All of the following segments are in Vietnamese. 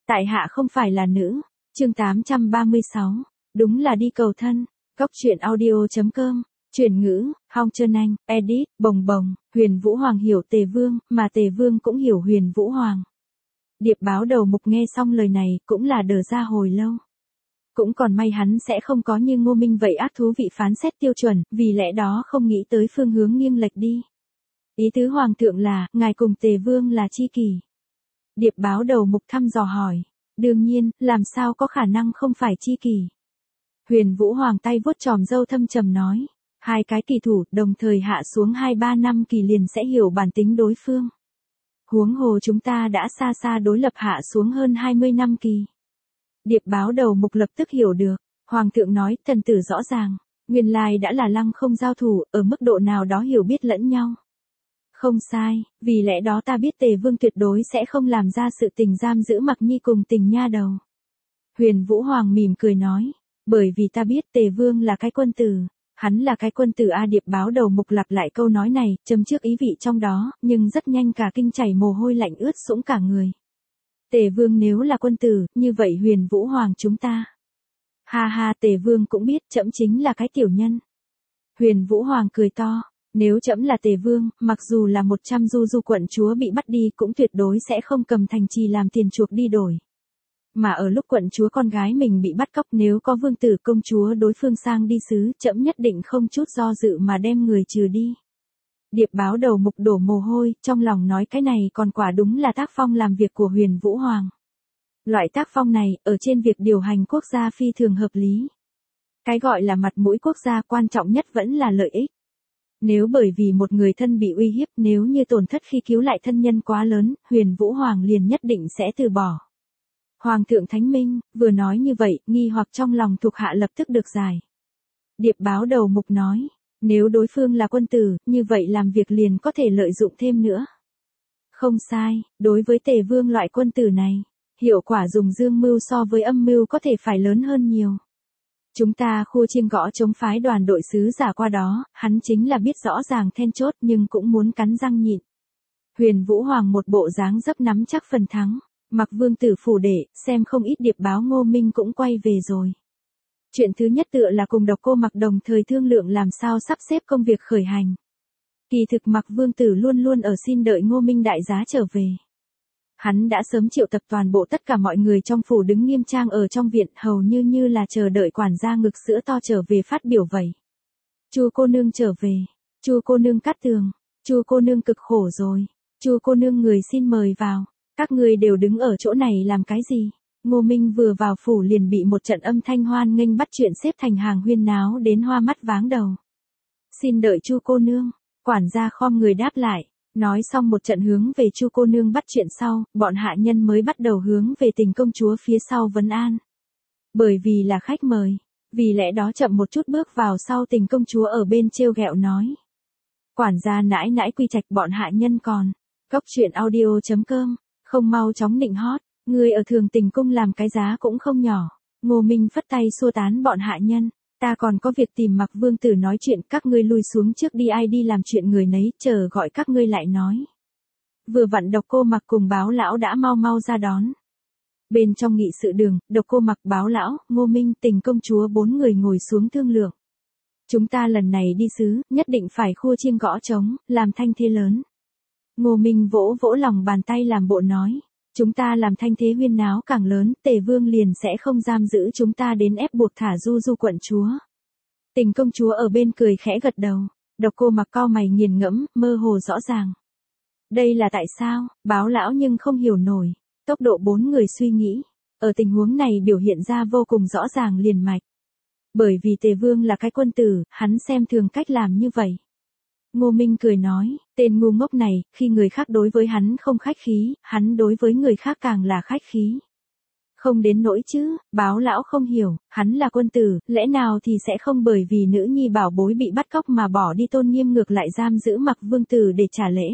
Tại hạ không phải là nữ. Chương 836. Đúng là đi cầu thân. Góc truyện audio.com. Chuyển ngữ, Hong Trân Anh, edit, bồng bồng. Huyền Vũ Hoàng hiểu Tề Vương, mà Tề Vương cũng hiểu Huyền Vũ Hoàng. Điệp báo đầu mục nghe xong lời này cũng là đờ ra hồi lâu. Cũng còn may hắn sẽ không có như Ngô Minh vậy ác thú vị phán xét tiêu chuẩn, vì lẽ đó không nghĩ tới phương hướng nghiêng lệch đi. Ý tứ Hoàng thượng là, ngài cùng Tề Vương là chi kỷ. Điệp báo đầu mục thăm dò hỏi. Đương nhiên, làm sao có khả năng không phải chi kỷ. Huyền Vũ Hoàng tay vuốt tròm râu thâm trầm nói. Hai cái kỳ thủ đồng thời hạ xuống 2-3 năm kỳ liền sẽ hiểu bản tính đối phương. Huống hồ chúng ta đã xa xa đối lập hạ xuống hơn 20 năm kỳ. Điệp báo đầu mục lập tức hiểu được. Hoàng thượng nói, thần tử rõ ràng. Nguyên lai đã là lăng không giao thủ, ở mức độ nào đó hiểu biết lẫn nhau. Không sai, vì lẽ đó ta biết Tề Vương tuyệt đối sẽ không làm ra sự tình giam giữ Mặc Nhi cùng Tình Nha đầu. Huyền Vũ Hoàng mỉm cười nói. Bởi vì ta biết Tề Vương là cái quân tử. Hắn là cái quân tử A. Điệp báo đầu mục lặp lại câu nói này, châm trước ý vị trong đó, nhưng rất nhanh cả kinh chảy mồ hôi lạnh ướt sũng cả người. Tề Vương nếu là quân tử, như vậy Huyền Vũ Hoàng chúng ta. Ha ha, Tề Vương cũng biết trẫm chính là cái tiểu nhân. Huyền Vũ Hoàng cười to, nếu trẫm là Tề Vương, mặc dù là 100 du quận chúa bị bắt đi cũng tuyệt đối sẽ không cầm thành trì làm tiền chuộc đi đổi. Mà ở lúc quận chúa con gái mình bị bắt cóc, nếu có vương tử công chúa đối phương sang đi xứ, trẫm nhất định không chút do dự mà đem người trừ đi. Điệp báo đầu mục đổ mồ hôi, trong lòng nói cái này còn quả đúng là tác phong làm việc của Huyền Vũ Hoàng. Loại tác phong này, ở trên việc điều hành quốc gia phi thường hợp lý. Cái gọi là mặt mũi quốc gia quan trọng nhất vẫn là lợi ích. Nếu bởi vì một người thân bị uy hiếp, nếu như tổn thất khi cứu lại thân nhân quá lớn, Huyền Vũ Hoàng liền nhất định sẽ từ bỏ. Hoàng thượng Thánh Minh, vừa nói như vậy, nghi hoặc trong lòng thuộc hạ lập tức được giải. Điệp báo đầu mục nói, nếu đối phương là quân tử, như vậy làm việc liền có thể lợi dụng thêm nữa. Không sai, đối với Tề Vương loại quân tử này, hiệu quả dùng dương mưu so với âm mưu có thể phải lớn hơn nhiều. Chúng ta khua chiêng gõ chống phái đoàn đội sứ giả qua đó, hắn chính là biết rõ ràng then chốt nhưng cũng muốn cắn răng nhịn. Huyền Vũ Hoàng một bộ dáng dấp nắm chắc phần thắng. Mặc vương tử phủ để, xem không ít điệp báo Ngô Minh cũng quay về rồi. Chuyện thứ nhất tựa là cùng Độc Cô Mặc đồng thời thương lượng làm sao sắp xếp công việc khởi hành. Kỳ thực Mặc vương tử luôn luôn ở xin đợi Ngô Minh đại giá trở về. Hắn đã sớm triệu tập toàn bộ tất cả mọi người trong phủ đứng nghiêm trang ở trong viện, hầu như là chờ đợi quản gia ngực sữa to trở về phát biểu vậy. Chu cô nương trở về, Chu cô nương cắt tường, Chu cô nương cực khổ rồi, Chu cô nương người xin mời vào. Các ngươi đều đứng ở chỗ này làm cái gì? Ngô Minh vừa vào phủ liền bị một trận âm thanh hoan nghênh bắt chuyện xếp thành hàng huyên náo đến hoa mắt váng đầu. Xin đợi Chu cô nương, quản gia khom người đáp lại, nói xong một trận hướng về Chu cô nương bắt chuyện sau, bọn hạ nhân mới bắt đầu hướng về Tình công chúa phía sau vấn an. Bởi vì là khách mời, vì lẽ đó chậm một chút bước vào sau, Tình công chúa ở bên trêu ghẹo nói. Quản gia nãi nãi quy trạch bọn hạ nhân còn. Góc truyện audio.com. Không mau chóng nịnh hót, người ở Thường Tình cung làm cái giá cũng không nhỏ. Ngô Minh phất tay xua tán bọn hạ nhân, ta còn có việc tìm Mặc vương tử nói chuyện, các ngươi lui xuống trước đi, ai đi làm chuyện người nấy, chờ gọi các ngươi lại nói. Vừa vặn Độc Cô Mặc cùng Báo lão đã mau ra đón. Bên trong nghị sự đường, Độc Cô Mặc, Báo lão, Ngô Minh, Tình công chúa 4 người ngồi xuống thương lượng. Chúng ta lần này đi xứ, nhất định phải khua chiêng gõ trống, làm thanh thế lớn. Ngô Minh vỗ vỗ lòng bàn tay làm bộ nói, chúng ta làm thanh thế huyên náo càng lớn, Tề Vương liền sẽ không giam giữ chúng ta đến ép buộc thả du quận chúa. Tình công chúa ở bên cười khẽ gật đầu, Độc Cô Mặc cau mày nghiền ngẫm, mơ hồ rõ ràng. Đây là tại sao? Báo lão nhưng không hiểu nổi, tốc độ 4 người suy nghĩ, ở tình huống này biểu hiện ra vô cùng rõ ràng liền mạch. Bởi vì Tề Vương là cái quân tử, hắn xem thường cách làm như vậy. Ngô Minh cười nói, tên ngu ngốc này, khi người khác đối với hắn không khách khí, hắn đối với người khác càng là khách khí. Không đến nỗi chứ, Báo lão không hiểu, hắn là quân tử, lẽ nào thì sẽ không bởi vì nữ nhi bảo bối bị bắt cóc mà bỏ đi tôn nghiêm ngược lại giam giữ Mặc vương tử để trả lễ.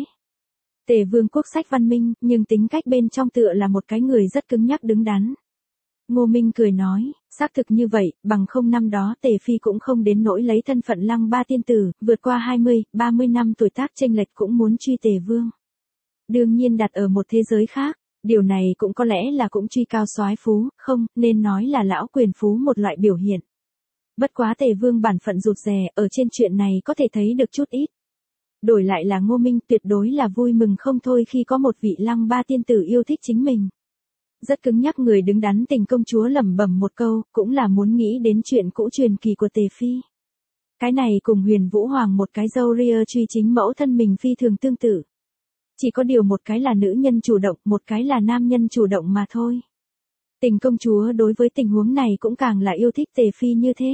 Tề Vương quốc sách văn minh, nhưng tính cách bên trong tựa là một cái người rất cứng nhắc đứng đắn. Ngô Minh cười nói, xác thực như vậy, bằng không năm đó Tề Phi cũng không đến nỗi lấy thân phận Lăng Ba tiên tử, vượt qua 20-30 năm tuổi tác chênh lệch cũng muốn truy Tề Vương. Đương nhiên đặt ở một thế giới khác, Điều này cũng có lẽ là cũng truy cao soái phú, không, nên nói là lão quyền phú một loại biểu hiện. Bất quá Tề Vương bản phận rụt rè, ở trên chuyện này có thể thấy được chút ít. Đổi lại là Ngô Minh tuyệt đối là vui mừng không thôi khi có một vị Lăng Ba tiên tử yêu thích chính mình. Rất cứng nhắc người đứng đắn Tình công chúa lẩm bẩm một câu, cũng là muốn nghĩ đến chuyện cũ truyền kỳ của Tề Phi. Cái này cùng Huyền Vũ Hoàng một cái râu ria truy chính mẫu thân mình phi thường tương tự. Chỉ có điều một cái là nữ nhân chủ động, một cái là nam nhân chủ động mà thôi. Tình công chúa đối với tình huống này cũng càng là yêu thích Tề Phi như thế.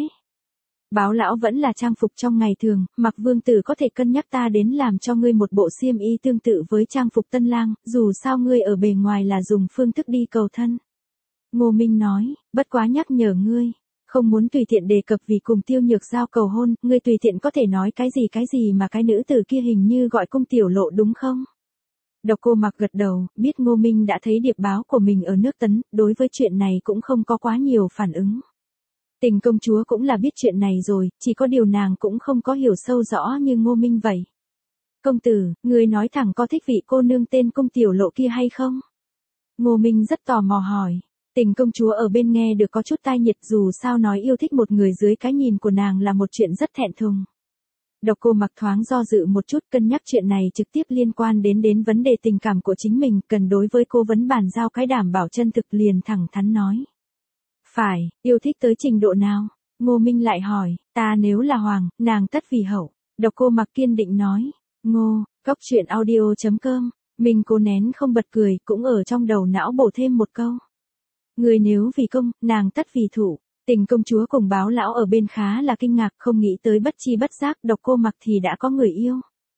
Báo lão vẫn là trang phục trong ngày thường, mặc vương tử có thể cân nhắc ta đến làm cho ngươi một bộ xiêm y tương tự với trang phục tân lang, dù sao ngươi ở bề ngoài là dùng phương thức đi cầu thân. Ngô Minh nói, bất quá nhắc nhở ngươi, không muốn tùy tiện đề cập vì cùng Tiêu Nhược Giao cầu hôn, ngươi tùy tiện có thể nói cái gì mà cái nữ tử kia hình như gọi Cung tiểu lộ đúng không? Độc Cô Mặc gật đầu, biết Ngô Minh đã thấy điệp báo của mình ở nước Tấn, đối với chuyện này cũng không có quá nhiều phản ứng. Tình công chúa cũng là biết chuyện này rồi, chỉ có điều nàng cũng không có hiểu sâu rõ như Ngô Minh vậy. Công tử, ngươi nói thẳng có thích vị cô nương tên Cung tiểu lộ kia hay không? Ngô Minh rất tò mò hỏi. Tình công chúa ở bên nghe được có chút tai nhiệt, dù sao nói yêu thích một người dưới cái nhìn của nàng là một chuyện rất thẹn thùng. Độc Cô Mặc thoáng do dự một chút, cân nhắc chuyện này trực tiếp liên quan đến vấn đề tình cảm của chính mình, cần đối với cô vấn bàn giao cái đảm bảo chân thực, liền thẳng thắn nói. Phải, yêu thích tới trình độ nào? Ngô Minh lại hỏi, ta nếu là hoàng, nàng tất vì hậu. Độc Cô Mặc kiên định nói. Ngô, Cốc Truyện Audio.com, mình cố nén không bật cười, cũng ở trong đầu não bổ thêm một câu. Người nếu vì công, nàng tất vì thủ. Tình công chúa cùng báo lão ở bên khá là kinh ngạc, không nghĩ tới bất chi bất giác Độc Cô Mặc thì đã có người yêu.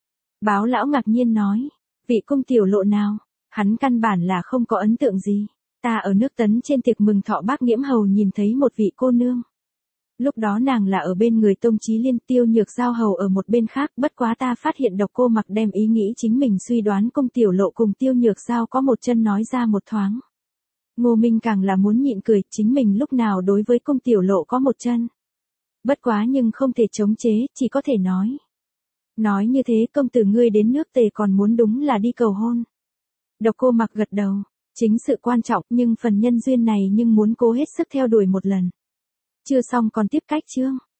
Báo lão ngạc nhiên nói, vị Cung tiểu lộ nào, hắn căn bản là không có ấn tượng gì. Ta ở nước Tấn trên tiệc mừng thọ bác Nghiễm hầu nhìn thấy một vị cô nương. Lúc đó nàng là ở bên người Tông Chí Liên, Tiêu Nhược Giao hầu ở một bên khác, bất quá ta phát hiện Độc Cô Mặc đem ý nghĩ chính mình suy đoán Cung tiểu lộ cùng Tiêu Nhược Giao có một chân nói ra một thoáng. Ngô Minh càng là muốn nhịn cười, chính mình lúc nào đối với Cung tiểu lộ có một chân. Bất quá nhưng không thể chống chế, chỉ có thể nói. Nói như thế công tử ngươi đến nước Tề còn muốn đúng là đi cầu hôn. Độc Cô Mặc gật đầu, chính sự quan trọng nhưng phần nhân duyên này nhưng muốn cố hết sức theo đuổi một lần. Chưa xong còn tiếp cách chương.